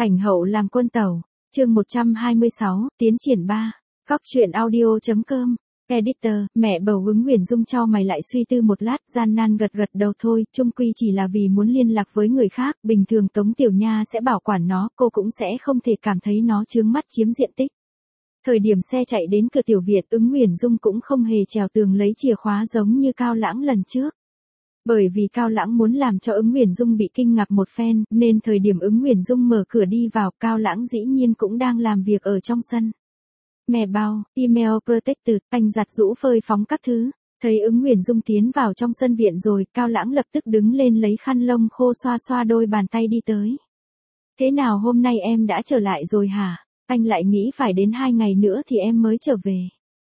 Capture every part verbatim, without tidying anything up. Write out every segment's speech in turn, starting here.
Ảnh hậu làm quân tẩu, chương một trăm hai mươi sáu, tiến triển ba. Góc truyện audio.com. Editor, mẹ bầu Ứng Huyền Dung cho mày lại suy tư một lát, gian nan gật gật đầu thôi, chung quy chỉ là vì muốn liên lạc với người khác, bình thường Tống Tiểu Nha sẽ bảo quản nó, cô cũng sẽ không thể cảm thấy nó chướng mắt chiếm diện tích. Thời điểm xe chạy đến cửa tiểu viện, Ứng Huyền Dung cũng không hề trèo tường lấy chìa khóa giống như Cao Lãng lần trước. Bởi vì Cao Lãng muốn làm cho Ứng Huyền Dung bị kinh ngạc một phen, nên thời điểm Ứng Huyền Dung mở cửa đi vào, Cao Lãng dĩ nhiên cũng đang làm việc ở trong sân. Mẹ bao, email protected, anh giặt rũ phơi phóng các thứ. Thấy Ứng Huyền Dung tiến vào trong sân viện rồi, Cao Lãng lập tức đứng lên lấy khăn lông khô xoa xoa đôi bàn tay đi tới. Thế nào hôm nay em đã trở lại rồi hả? Anh lại nghĩ phải đến hai ngày nữa thì em mới trở về.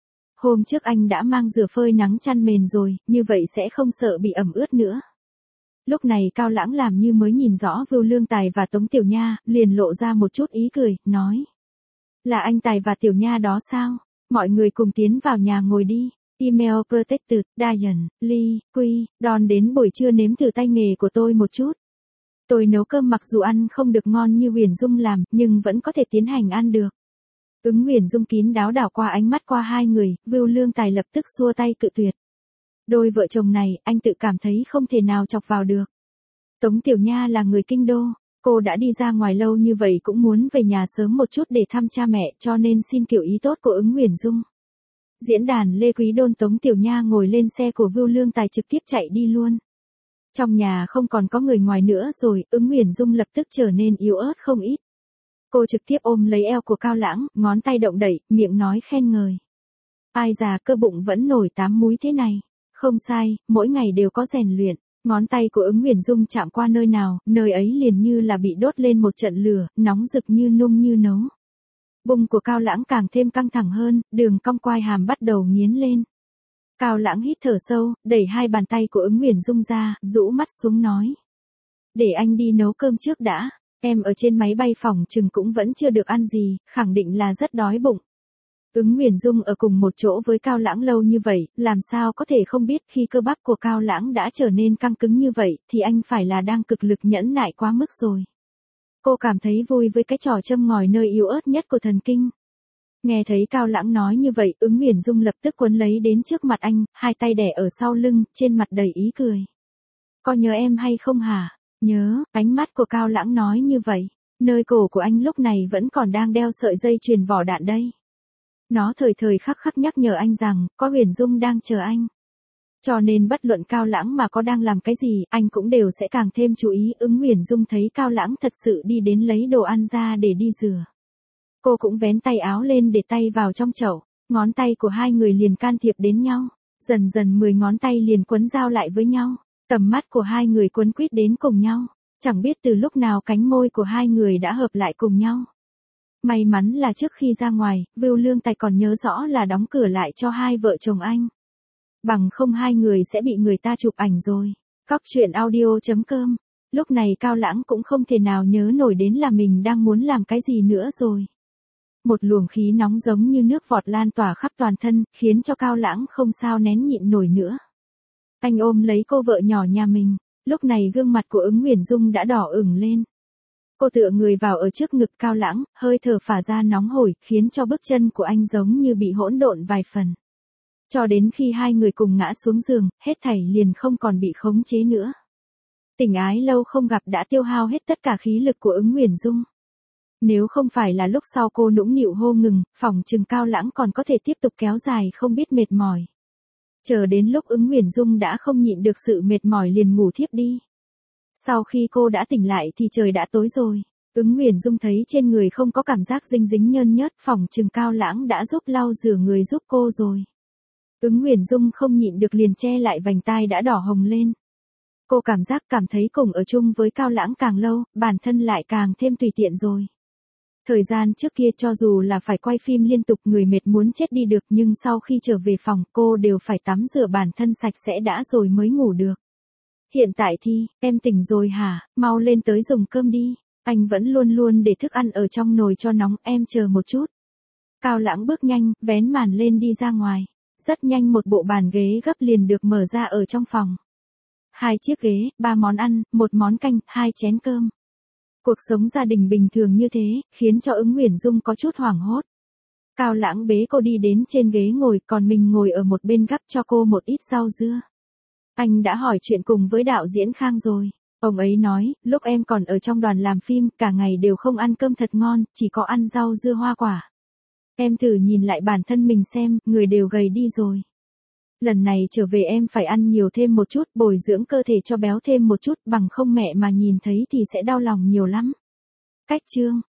Hôm trước anh đã mang rửa phơi nắng chăn mền rồi, như vậy sẽ không sợ bị ẩm ướt nữa. Lúc này Cao Lãng làm như mới nhìn rõ Vưu Lương Tài và Tống Tiểu Nha, liền lộ ra một chút ý cười, nói. Là anh Tài và Tiểu Nha đó sao? Mọi người cùng tiến vào nhà ngồi đi. Email protected, Diane, Lee, Quy, Don đến buổi trưa nếm thử tay nghề của tôi một chút. Tôi nấu cơm mặc dù ăn không được ngon như Huyền Dung làm, nhưng vẫn có thể tiến hành ăn được. Ứng Huyền Dung kín đáo đảo qua ánh mắt qua hai người, Vưu Lương Tài lập tức xua tay cự tuyệt. Đôi vợ chồng này, anh tự cảm thấy không thể nào chọc vào được. Tống Tiểu Nha là người kinh đô, cô đã đi ra ngoài lâu như vậy cũng muốn về nhà sớm một chút để thăm cha mẹ, cho nên xin kiểu ý tốt của Ứng Huyền Dung. Diễn đàn Lê Quý Đôn Tống Tiểu Nha ngồi lên xe của Vưu Lương Tài trực tiếp chạy đi luôn. Trong nhà không còn có người ngoài nữa rồi, Ứng Huyền Dung lập tức trở nên yếu ớt không ít. Cô trực tiếp ôm lấy eo của Cao Lãng, ngón tay động đẩy, miệng nói khen ngợi. Ai già cơ bụng vẫn nổi tám múi thế này. Không sai, mỗi ngày đều có rèn luyện. Ngón tay của Ứng Huyền Dung chạm qua nơi nào, nơi ấy liền như là bị đốt lên một trận lửa, nóng rực như nung như nấu. Bụng của Cao Lãng càng thêm căng thẳng hơn, đường cong quai hàm bắt đầu nghiến lên. Cao Lãng hít thở sâu, đẩy hai bàn tay của Ứng Huyền Dung ra, rũ mắt xuống nói. Để anh đi nấu cơm trước đã. Em ở trên máy bay phòng chừng cũng vẫn chưa được ăn gì, khẳng định là rất đói bụng. Ứng Huyền Dung ở cùng một chỗ với Cao Lãng lâu như vậy, làm sao có thể không biết khi cơ bắp của Cao Lãng đã trở nên căng cứng như vậy, thì anh phải là đang cực lực nhẫn nại quá mức rồi. Cô cảm thấy vui với cái trò châm ngòi nơi yếu ớt nhất của thần kinh. Nghe thấy Cao Lãng nói như vậy, Ứng Huyền Dung lập tức quấn lấy đến trước mặt anh, hai tay đè ở sau lưng, trên mặt đầy ý cười. Có nhớ em hay không hả? Nhớ, ánh mắt của Cao Lãng nói như vậy. Nơi cổ của anh lúc này vẫn còn đang đeo sợi dây chuyền vỏ đạn đây. Nó thời thời khắc khắc nhắc nhở anh rằng, có Huyền Dung đang chờ anh. Cho nên bất luận Cao Lãng mà có đang làm cái gì, anh cũng đều sẽ càng thêm chú ý. Ứng Huyền Dung thấy Cao Lãng thật sự đi đến lấy đồ ăn ra để đi rửa. Cô cũng vén tay áo lên để tay vào trong chậu, ngón tay của hai người liền can thiệp đến nhau. Dần dần mười ngón tay liền quấn giao lại với nhau. Tầm mắt của hai người quấn quýt đến cùng nhau, chẳng biết từ lúc nào cánh môi của hai người đã hợp lại cùng nhau. May mắn là trước khi ra ngoài, Vưu Lương Tài còn nhớ rõ là đóng cửa lại cho hai vợ chồng anh. Bằng không hai người sẽ bị người ta chụp ảnh rồi. Góc truyện audio.com. Lúc này Cao Lãng cũng không thể nào nhớ nổi đến là mình đang muốn làm cái gì nữa rồi. Một luồng khí nóng giống như nước vọt lan tỏa khắp toàn thân, khiến cho Cao Lãng không sao nén nhịn nổi nữa. Anh ôm lấy cô vợ nhỏ nhà mình, lúc này gương mặt của Ứng Huyền Dung đã đỏ ửng lên. Cô tựa người vào ở trước ngực Cao Lãng, hơi thở phả ra nóng hổi, khiến cho bước chân của anh giống như bị hỗn độn vài phần. Cho đến khi hai người cùng ngã xuống giường, hết thảy liền không còn bị khống chế nữa. Tình ái lâu không gặp đã tiêu hao hết tất cả khí lực của Ứng Huyền Dung. Nếu không phải là lúc sau cô nũng nịu hô ngừng, phỏng chừng Cao Lãng còn có thể tiếp tục kéo dài không biết mệt mỏi. Chờ đến lúc Ứng Huyền Dung đã không nhịn được sự mệt mỏi liền ngủ thiếp đi. Sau khi cô đã tỉnh lại thì trời đã tối rồi. Ứng Huyền Dung thấy trên người không có cảm giác dinh dính nhơn nhớt, phỏng chừng Cao Lãng đã giúp lau rửa người giúp cô rồi. Ứng Huyền Dung không nhịn được liền che lại vành tai đã đỏ hồng lên. Cô cảm giác cảm thấy cùng ở chung với Cao Lãng càng lâu, bản thân lại càng thêm tùy tiện rồi. Thời gian trước kia cho dù là phải quay phim liên tục người mệt muốn chết đi được, nhưng sau khi trở về phòng cô đều phải tắm rửa bản thân sạch sẽ đã rồi mới ngủ được. Hiện tại thì, em tỉnh rồi hả, mau lên tới dùng cơm đi, anh vẫn luôn luôn để thức ăn ở trong nồi cho nóng, em chờ một chút. Cao Lãng bước nhanh, vén màn lên đi ra ngoài. Rất nhanh một bộ bàn ghế gấp liền được mở ra ở trong phòng. Hai chiếc ghế, ba món ăn, một món canh, hai chén cơm. Cuộc sống gia đình bình thường như thế, khiến cho Ứng Nguyễn Dung có chút hoảng hốt. Cao Lãng bế cô đi đến trên ghế ngồi, còn mình ngồi ở một bên gắp cho cô một ít rau dưa. Anh đã hỏi chuyện cùng với đạo diễn Khang rồi. Ông ấy nói, lúc em còn ở trong đoàn làm phim, cả ngày đều không ăn cơm thật ngon, chỉ có ăn rau dưa hoa quả. Em thử nhìn lại bản thân mình xem, người đều gầy đi rồi. Lần này trở về em phải ăn nhiều thêm một chút, bồi dưỡng cơ thể cho béo thêm một chút, bằng không mẹ mà nhìn thấy thì sẽ đau lòng nhiều lắm. Cách chương